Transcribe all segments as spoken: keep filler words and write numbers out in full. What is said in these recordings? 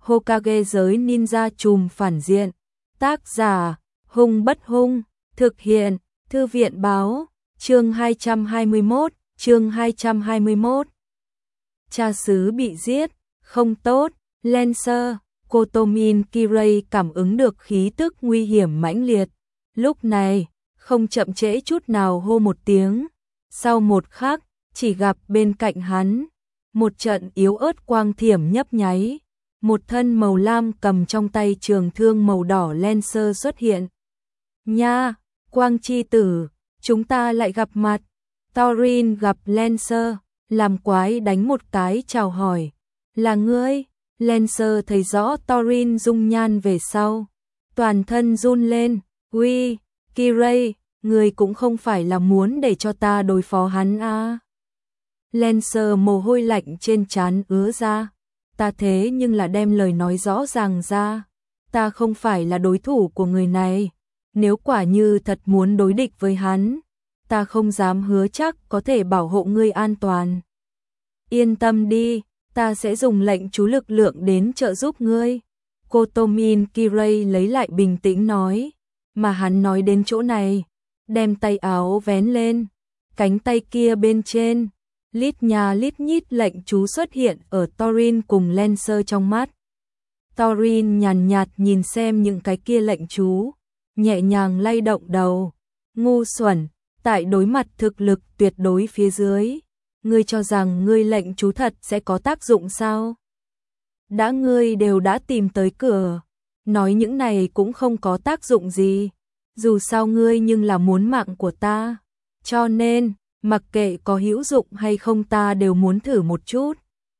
Hokage giới ninja trùm phản diện. Tác giả, Hung Bất Hung, thực hiện, Thư viện báo, chương hai trăm hai mươi mốt, chương hai trăm hai mươi mốt. Cha xứ bị giết, không tốt, Lancer, Kotomin Kirei cảm ứng được khí tức nguy hiểm mãnh liệt. Lúc này, không chậm trễ chút nào hô một tiếng. Sau một khắc, chỉ gặp bên cạnh hắn, một trận yếu ớt quang thiểm nhấp nháy. Một thân màu lam cầm trong tay trường thương màu đỏ Lancer xuất hiện. Nha, Quang chi tử, chúng ta lại gặp mặt. Thorin gặp Lancer, làm quái đánh một cái chào hỏi. Là ngươi? Lancer thấy rõ Thorin dung nhan về sau. Toàn thân run lên. Uy, Kirei, ngươi cũng không phải là muốn để cho ta đối phó hắn à. Lancer mồ hôi lạnh trên trán ứa ra. Ta thế nhưng là đem lời nói rõ ràng ra. Ta không phải là đối thủ của người này. Nếu quả như thật muốn đối địch với hắn, ta không dám hứa chắc có thể bảo hộ ngươi an toàn. Yên tâm đi, ta sẽ dùng lệnh chú lực lượng đến trợ giúp ngươi. Kotomin Kirei lấy lại bình tĩnh nói. Mà hắn nói đến chỗ này, đem tay áo vén lên. Cánh tay kia bên trên, lít nhà lít nhít lệnh chú xuất hiện ở Thorin cùng Lancer trong mắt. Thorin nhàn nhạt nhìn xem những cái kia lệnh chú, nhẹ nhàng lay động đầu. Ngu xuẩn, tại đối mặt thực lực tuyệt đối phía dưới, ngươi cho rằng ngươi lệnh chú thật sẽ có tác dụng sao? Đã ngươi đều đã tìm tới cửa, nói những này cũng không có tác dụng gì. Dù sao ngươi nhưng là muốn mạng của ta, cho nên mặc kệ có hữu dụng hay không ta đều muốn thử một chút.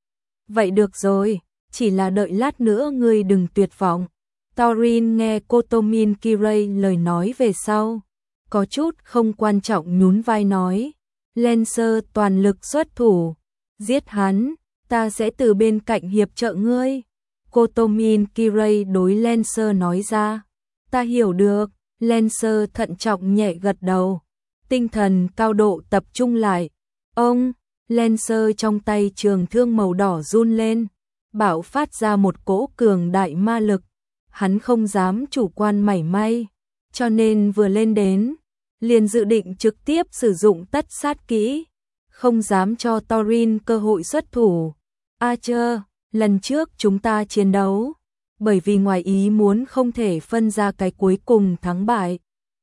Vậy được rồi, chỉ là đợi lát nữa ngươi đừng tuyệt vọng. Thorin nghe Kotomin Kirei lời nói về sau, có chút không quan trọng nhún vai nói. Lancer toàn lực xuất thủ, giết hắn, ta sẽ từ bên cạnh hiệp trợ ngươi. Kotomin Kirei đối Lancer nói ra. Ta hiểu được, Lancer thận trọng nhẹ gật đầu. Tinh thần cao độ tập trung lại. Ông, Lancer trong tay trường thương màu đỏ run lên, bạo phát ra một cỗ cường đại ma lực. Hắn không dám chủ quan mảy may, cho nên vừa lên đến, liền dự định trực tiếp sử dụng tất sát kỹ, không dám cho Thorin cơ hội xuất thủ. Archer, lần trước chúng ta chiến đấu, bởi vì ngoài ý muốn không thể phân ra cái cuối cùng thắng bại.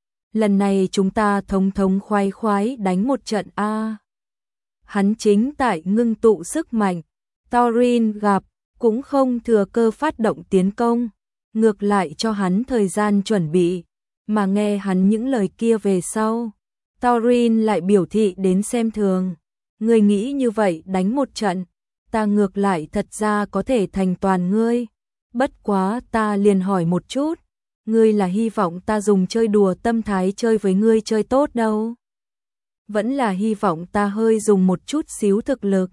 Lần này chúng ta thống thống khoái khoái đánh một trận a. Hắn chính tại ngưng tụ sức mạnh, Thorin gặp, cũng không thừa cơ phát động tiến công, ngược lại cho hắn thời gian chuẩn bị, mà nghe hắn những lời kia về sau. Thorin lại biểu thị đến xem thường. Ngươi nghĩ như vậy đánh một trận, ta ngược lại thật ra có thể thành toàn ngươi. Bất quá ta liền hỏi một chút, ngươi là hy vọng ta dùng chơi đùa tâm thái chơi với ngươi chơi tốt đâu? Vẫn là hy vọng ta hơi dùng một chút xíu thực lực?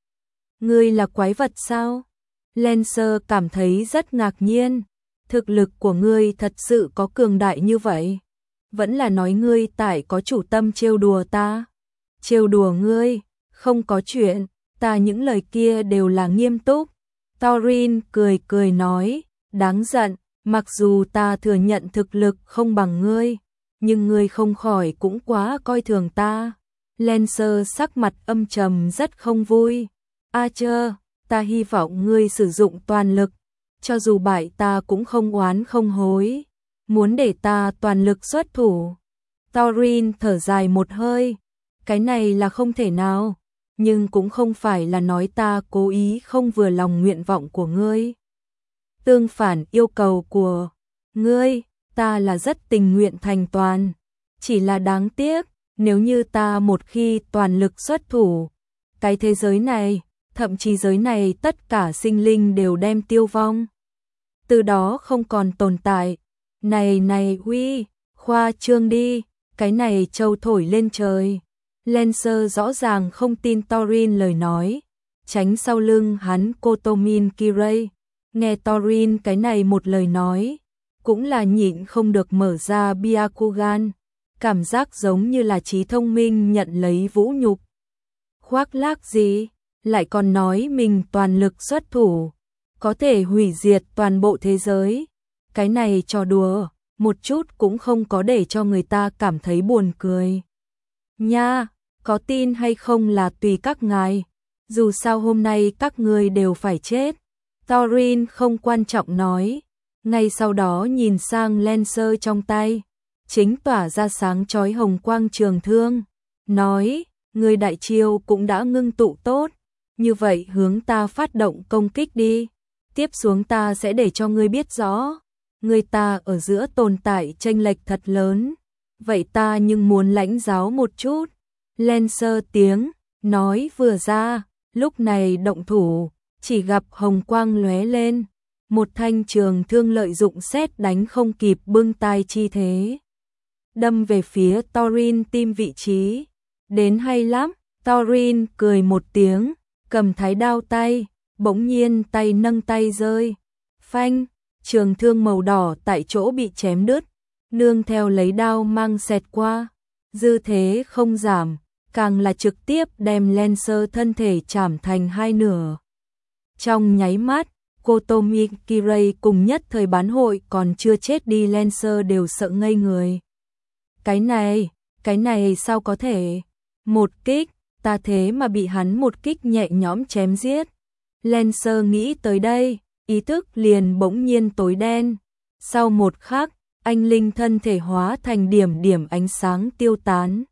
Ngươi là quái vật sao? Lancer cảm thấy rất ngạc nhiên. Thực lực của ngươi thật sự có cường đại như vậy? Vẫn là nói ngươi tại có chủ tâm trêu đùa ta? Trêu đùa ngươi? Không có chuyện, ta những lời kia đều là nghiêm túc. Thorin cười cười nói, đáng giận, mặc dù ta thừa nhận thực lực không bằng ngươi, nhưng ngươi không khỏi cũng quá coi thường ta. Lancer sắc mặt âm trầm rất không vui. Archer, ta hy vọng ngươi sử dụng toàn lực, cho dù bại ta cũng không oán không hối. Muốn để ta toàn lực xuất thủ? Thorin thở dài một hơi, cái này là không thể nào, nhưng cũng không phải là nói ta cố ý không vừa lòng nguyện vọng của ngươi. Tương phản yêu cầu của ngươi, ta là rất tình nguyện thành toàn. Chỉ là đáng tiếc, nếu như ta một khi toàn lực xuất thủ, cái thế giới này, thậm chí giới này tất cả sinh linh đều đem tiêu vong. Từ đó không còn tồn tại. Này này huy, khoa trương đi, cái này trâu thổi lên trời. Lancer rõ ràng không tin Thorin lời nói, tránh sau lưng hắn Kotomin Kirei. Nghe Thorin cái này một lời nói, cũng là nhịn không được mở ra Byakugan, cảm giác giống như là trí thông minh nhận lấy vũ nhục. Khoác lác gì, lại còn nói mình toàn lực xuất thủ, có thể hủy diệt toàn bộ thế giới. Cái này trò đùa, một chút cũng không có để cho người ta cảm thấy buồn cười. Nha, có tin hay không là tùy các ngài, dù sao hôm nay các ngươi đều phải chết. Thorin không quan trọng nói, ngay sau đó nhìn sang Lancer trong tay, chính tỏa ra sáng chói hồng quang trường thương, nói, người đại chiêu cũng đã ngưng tụ tốt, như vậy hướng ta phát động công kích đi, tiếp xuống ta sẽ để cho ngươi biết rõ, người ta ở giữa tồn tại chênh lệch thật lớn, vậy ta nhưng muốn lãnh giáo một chút. Lancer tiếng nói vừa ra, lúc này động thủ, chỉ gặp hồng quang lóe lên, một thanh trường thương lợi dụng sét đánh không kịp bưng tay chi thế, đâm về phía Thorin tim vị trí. Đến hay lắm, Thorin cười một tiếng, cầm thái đao tay, bỗng nhiên tay nâng tay rơi, phanh, trường thương màu đỏ tại chỗ bị chém đứt, nương theo lấy đao mang xẹt qua, dư thế không giảm, càng là trực tiếp đem Lancer thân thể chảm thành hai nửa. Trong nháy mắt, Kotomi Kirei cùng nhất thời bán hội còn chưa chết đi Lancer đều sợ ngây người. Cái này, cái này sao có thể? Một kích, ta thế mà bị hắn một kích nhẹ nhõm chém giết. Lancer nghĩ tới đây, ý thức liền bỗng nhiên tối đen. Sau một khắc, anh linh thân thể hóa thành điểm điểm ánh sáng tiêu tán.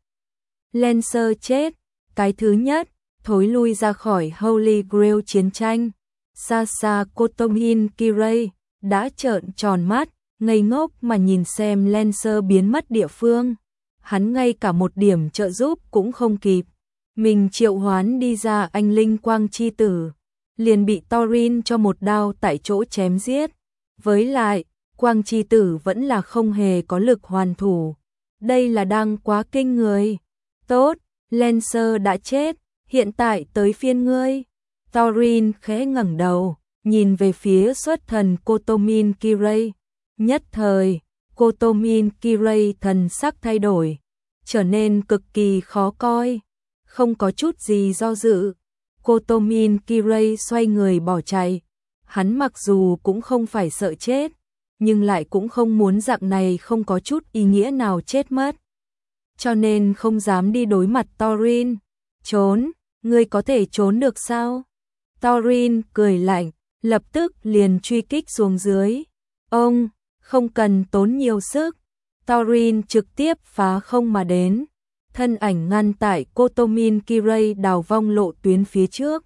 Lancer chết, cái thứ nhất, thối lui ra khỏi Holy Grail chiến tranh. Xa xa Kotomin Kirei đã trợn tròn mắt, ngây ngốc mà nhìn xem Lancer biến mất địa phương. Hắn ngay cả một điểm trợ giúp cũng không kịp. Mình triệu hoán đi ra anh linh quang chi tử, liền bị Thorin cho một đao tại chỗ chém giết. Với lại, quang chi tử vẫn là không hề có lực hoàn thủ. Đây là đang quá kinh người. Tốt, Lancer đã chết, hiện tại tới phiên ngươi. Thorin khẽ ngẩng đầu, nhìn về phía xuất thần Kotomin Kirei. Nhất thời, Kotomin Kirei thần sắc thay đổi, trở nên cực kỳ khó coi, không có chút gì do dự. Kotomin Kirei xoay người bỏ chạy. Hắn mặc dù cũng không phải sợ chết, nhưng lại cũng không muốn dạng này không có chút ý nghĩa nào chết mất. Cho nên không dám đi đối mặt Thorin. Trốn, ngươi có thể trốn được sao? Thorin cười lạnh, lập tức liền truy kích xuống dưới. Ông, không cần tốn nhiều sức. Thorin trực tiếp phá không mà đến, thân ảnh ngăn tại Kotomin Kirei đào vong lộ tuyến phía trước.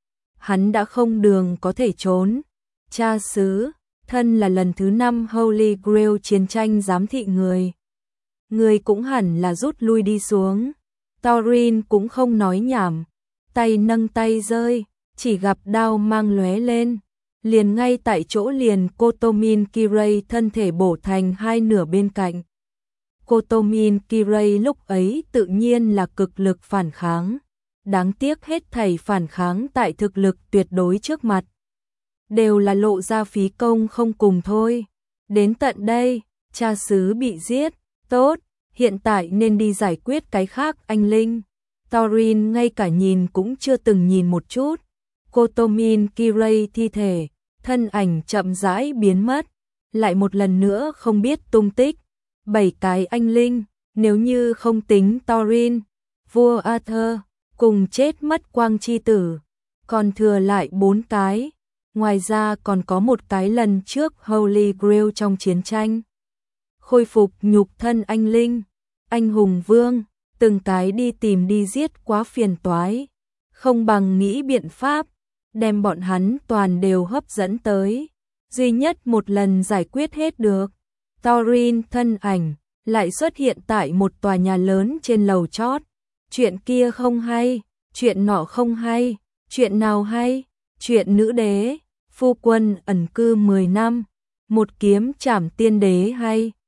Hắn đã không đường có thể trốn. Cha xứ, thân là lần thứ năm Holy Grail chiến tranh giám thị người. Người cũng hẳn là rút lui đi xuống. Thorin cũng không nói nhảm, tay nâng tay rơi, chỉ gặp đao mang lóe lên, liền ngay tại chỗ liền Kotomin Kirei thân thể bổ thành hai nửa bên cạnh. Kotomin Kirei lúc ấy tự nhiên là cực lực phản kháng, đáng tiếc hết thảy phản kháng tại thực lực tuyệt đối trước mặt, đều là lộ ra phí công không cùng thôi. Đến tận đây, cha xứ bị giết, tốt, hiện tại nên đi giải quyết cái khác anh linh. Thorin ngay cả nhìn cũng chưa từng nhìn một chút. Kotomin Kirei thi thể, thân ảnh chậm rãi biến mất, lại một lần nữa không biết tung tích. Bảy cái anh linh, nếu như không tính Thorin, vua Arthur, cùng chết mất quang chi tử, còn thừa lại bốn cái. Ngoài ra còn có một cái lần trước Holy Grail trong chiến tranh. Khôi phục nhục thân anh linh, anh hùng vương, từng cái đi tìm đi giết quá phiền toái. Không bằng nghĩ biện pháp, đem bọn hắn toàn đều hấp dẫn tới. Duy nhất một lần giải quyết hết được. Thorin thân ảnh lại xuất hiện tại một tòa nhà lớn trên lầu chót. Chuyện kia không hay, chuyện nọ không hay, chuyện nào hay, chuyện nữ đế, phu quân ẩn cư mười năm, một kiếm chảm tiên đế hay.